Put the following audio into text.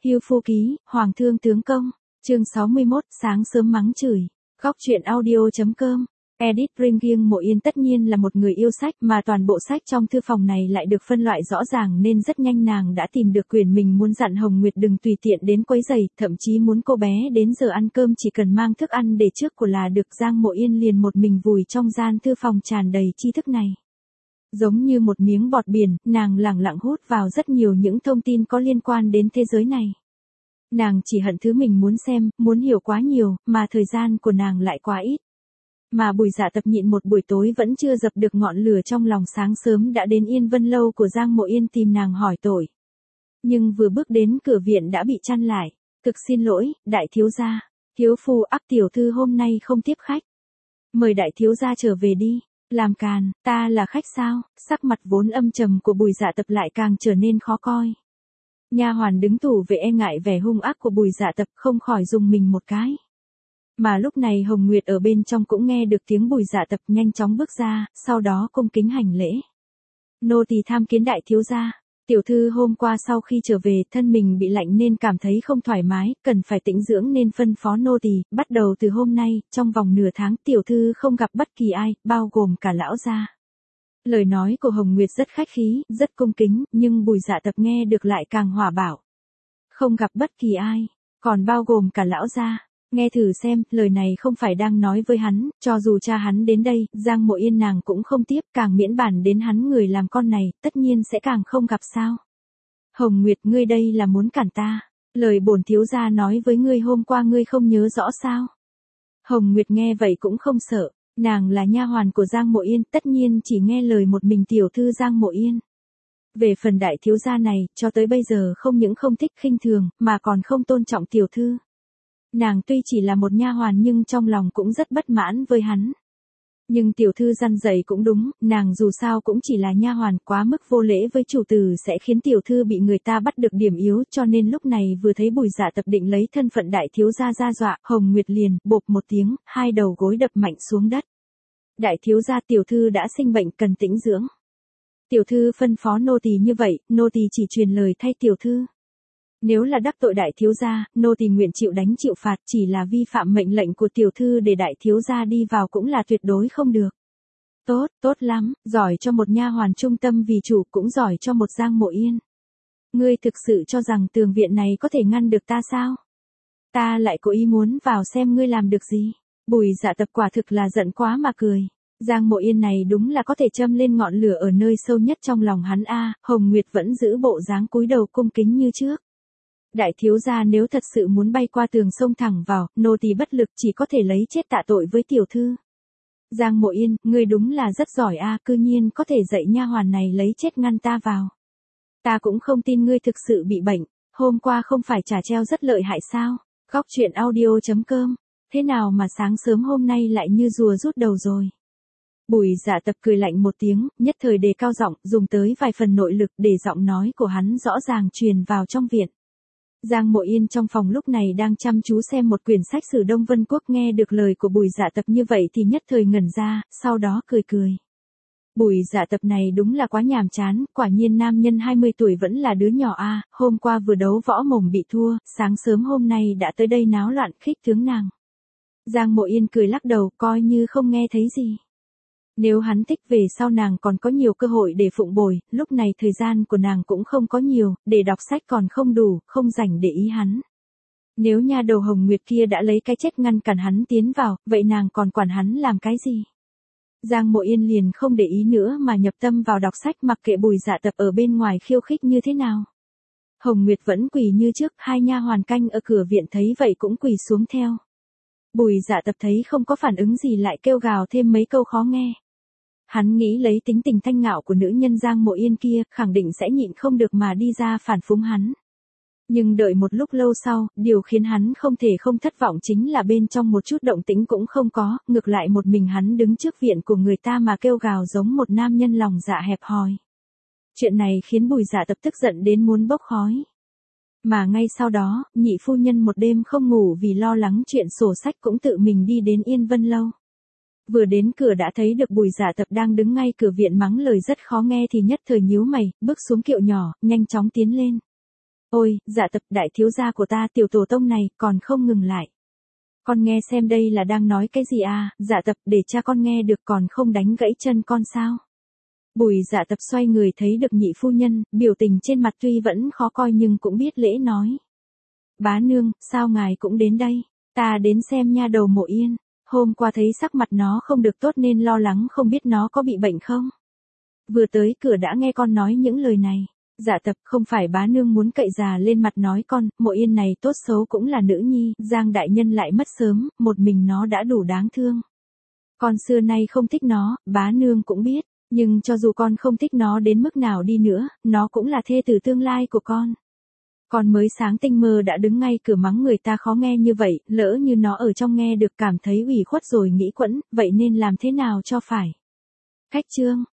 Hưu Phu Ký, Hoàng Thương Tướng Công, chương 61, sáng sớm mắng chửi. Góc truyện audio.com. Edith Ringgiang Mộ Yên tất nhiên là một người yêu sách mà toàn bộ sách trong thư phòng này lại được phân loại rõ ràng nên rất nhanh nàng đã tìm được quyển mình muốn dặn Hồng Nguyệt đừng tùy tiện đến quấy rầy, thậm chí muốn cô bé đến giờ ăn cơm chỉ cần mang thức ăn để trước của là được. Giang Mộ Yên liền một mình vùi trong gian thư phòng tràn đầy tri thức này. Giống như một miếng bọt biển, nàng lẳng lặng hút vào rất nhiều những thông tin có liên quan đến thế giới này. Nàng chỉ hận thứ mình muốn xem, muốn hiểu quá nhiều, mà thời gian của nàng lại quá ít. Mà Bùi Dạ Tập nhịn một buổi tối vẫn chưa dập được ngọn lửa trong lòng, sáng sớm đã đến Yên Vân Lâu của Giang Mộ Yên tìm nàng hỏi tội. Nhưng vừa bước đến cửa viện đã bị chặn lại. Thực xin lỗi, đại thiếu gia. Thiếu phu ác tiểu thư hôm nay không tiếp khách. Mời đại thiếu gia trở về đi. Làm càn, ta là khách sao? Sắc mặt vốn âm trầm của Bùi Dạ Tập lại càng trở nên khó coi. Nha hoàn đứng tủ vệ e ngại vẻ hung ác của Bùi Dạ Tập không khỏi rùng mình một cái. Mà lúc này Hồng Nguyệt ở bên trong cũng nghe được tiếng Bùi Dạ Tập nhanh chóng bước ra, sau đó cung kính hành lễ. Nô tỳ tham kiến đại thiếu gia. Tiểu thư hôm qua sau khi trở về thân mình bị lạnh nên cảm thấy không thoải mái, cần phải tĩnh dưỡng nên phân phó nô tỳ, bắt đầu từ hôm nay, trong vòng nửa tháng tiểu thư không gặp bất kỳ ai, bao gồm cả lão gia. Lời nói của Hồng Nguyệt rất khách khí, rất cung kính, nhưng Bùi Dạ Tập nghe được lại càng hỏa bạo. Không gặp bất kỳ ai, còn bao gồm cả lão gia. Nghe thử xem, lời này không phải đang nói với hắn, cho dù cha hắn đến đây, Giang Mộ Yên nàng cũng không tiếp, càng miễn bản đến hắn người làm con này, tất nhiên sẽ càng không gặp sao. Hồng Nguyệt, ngươi đây là muốn cản ta, lời bổn thiếu gia nói với ngươi hôm qua ngươi không nhớ rõ sao. Hồng Nguyệt nghe vậy cũng không sợ, nàng là nha hoàn của Giang Mộ Yên, tất nhiên chỉ nghe lời một mình tiểu thư Giang Mộ Yên. Về phần đại thiếu gia này, cho tới bây giờ không những không thích khinh thường, mà còn không tôn trọng tiểu thư. Nàng tuy chỉ là một nha hoàn nhưng trong lòng cũng rất bất mãn với hắn. Nhưng tiểu thư răn dạy cũng đúng, nàng dù sao cũng chỉ là nha hoàn, quá mức vô lễ với chủ tử sẽ khiến tiểu thư bị người ta bắt được điểm yếu, cho nên lúc này vừa thấy Bùi Dạ Tập định lấy thân phận đại thiếu gia ra dọa, Hồng Nguyệt liền bộp một tiếng, hai đầu gối đập mạnh xuống đất. Đại thiếu gia, tiểu thư đã sinh bệnh cần tĩnh dưỡng. Tiểu thư phân phó nô tỳ như vậy, nô tỳ chỉ truyền lời thay tiểu thư. Nếu là đắc tội đại thiếu gia, nô tỳ nguyện chịu đánh chịu phạt, chỉ là vi phạm mệnh lệnh của tiểu thư để đại thiếu gia đi vào cũng là tuyệt đối không được. Tốt, tốt lắm, giỏi cho một nha hoàn trung tâm vì chủ, cũng giỏi cho một Giang Mộ Yên. Ngươi thực sự cho rằng tường viện này có thể ngăn được ta sao? Ta lại cố ý muốn vào xem ngươi làm được gì. Bùi Dạ Tập quả thực là giận quá mà cười. Giang Mộ Yên này đúng là có thể châm lên ngọn lửa ở nơi sâu nhất trong lòng hắn a. Hồng Nguyệt vẫn giữ bộ dáng cúi đầu cung kính như trước. Đại thiếu gia nếu thật sự muốn bay qua tường sông thẳng vào, nô tỳ bất lực chỉ có thể lấy chết tạ tội với tiểu thư. Giang Mộ Yên, ngươi đúng là rất giỏi a, cư nhiên có thể dạy nha hoàn này lấy chết ngăn ta vào. Ta cũng không tin ngươi thực sự bị bệnh, hôm qua không phải trà treo rất lợi hại sao? Góc truyện audio.com. Thế nào mà sáng sớm hôm nay lại như rùa rút đầu rồi? Bùi Dạ Tập cười lạnh một tiếng, nhất thời đề cao giọng, dùng tới vài phần nội lực để giọng nói của hắn rõ ràng truyền vào trong viện. Giang Mộ Yên trong phòng lúc này đang chăm chú xem một quyển sách sử Đông Vân Quốc, nghe được lời của Bùi Dạ Tập như vậy thì nhất thời ngẩn ra, sau đó cười cười. Bùi Dạ Tập này đúng là quá nhàm chán, quả nhiên nam nhân 20 tuổi vẫn là đứa nhỏ a, hôm qua vừa đấu võ mồm bị thua, sáng sớm hôm nay đã tới đây náo loạn khích tướng nàng. Giang Mộ Yên cười lắc đầu, coi như không nghe thấy gì. Nếu hắn thích về sau nàng còn có nhiều cơ hội để phụng bồi, lúc này thời gian của nàng cũng không có nhiều, để đọc sách còn không đủ, không rảnh để ý hắn. Nếu nha đầu Hồng Nguyệt kia đã lấy cái chết ngăn cản hắn tiến vào, vậy nàng còn quản hắn làm cái gì? Giang Mộ Yên liền không để ý nữa mà nhập tâm vào đọc sách, mặc kệ Bùi Dạ Tập ở bên ngoài khiêu khích như thế nào. Hồng Nguyệt vẫn quỳ như trước, hai nha hoàn canh ở cửa viện thấy vậy cũng quỳ xuống theo. Bùi Dạ Tập thấy không có phản ứng gì lại kêu gào thêm mấy câu khó nghe. Hắn nghĩ lấy tính tình thanh ngạo của nữ nhân Giang Mộ Yên kia, khẳng định sẽ nhịn không được mà đi ra phản phúng hắn. Nhưng đợi một lúc lâu sau, điều khiến hắn không thể không thất vọng chính là bên trong một chút động tĩnh cũng không có, ngược lại một mình hắn đứng trước viện của người ta mà kêu gào giống một nam nhân lòng dạ hẹp hòi. Chuyện này khiến Bùi Dạ Tập tức giận đến muốn bốc khói. Mà ngay sau đó, nhị phu nhân một đêm không ngủ vì lo lắng chuyện sổ sách cũng tự mình đi đến Yên Vân Lâu. Vừa đến cửa đã thấy được Bùi Dạ Tập đang đứng ngay cửa viện mắng lời rất khó nghe thì nhất thời nhíu mày, bước xuống kiệu nhỏ, nhanh chóng tiến lên. Ôi, Dạ Tập, đại thiếu gia của ta, tiểu tổ tông này, còn không ngừng lại. Con nghe xem đây là đang nói cái gì à, Dạ Tập, để cha con nghe được còn không đánh gãy chân con sao. Bùi Dạ Tập xoay người thấy được nhị phu nhân, biểu tình trên mặt tuy vẫn khó coi nhưng cũng biết lễ nói. Bá nương, sao ngài cũng đến đây? Ta đến xem nha đầu Mộ Yên. Hôm qua thấy sắc mặt nó không được tốt nên lo lắng không biết nó có bị bệnh không. Vừa tới cửa đã nghe con nói những lời này. Dạ Tập, không phải bá nương muốn cậy già lên mặt nói con, Mộ Yên này tốt xấu cũng là nữ nhi, Giang đại nhân lại mất sớm, một mình nó đã đủ đáng thương. Con xưa nay không thích nó, bá nương cũng biết, nhưng cho dù con không thích nó đến mức nào đi nữa, nó cũng là thê tử tương lai của con. Con mới sáng tinh mơ đã đứng ngay cửa mắng người ta khó nghe như vậy, lỡ như nó ở trong nghe được cảm thấy ủy khuất rồi nghĩ quẫn, vậy nên làm thế nào cho phải. Khách trương,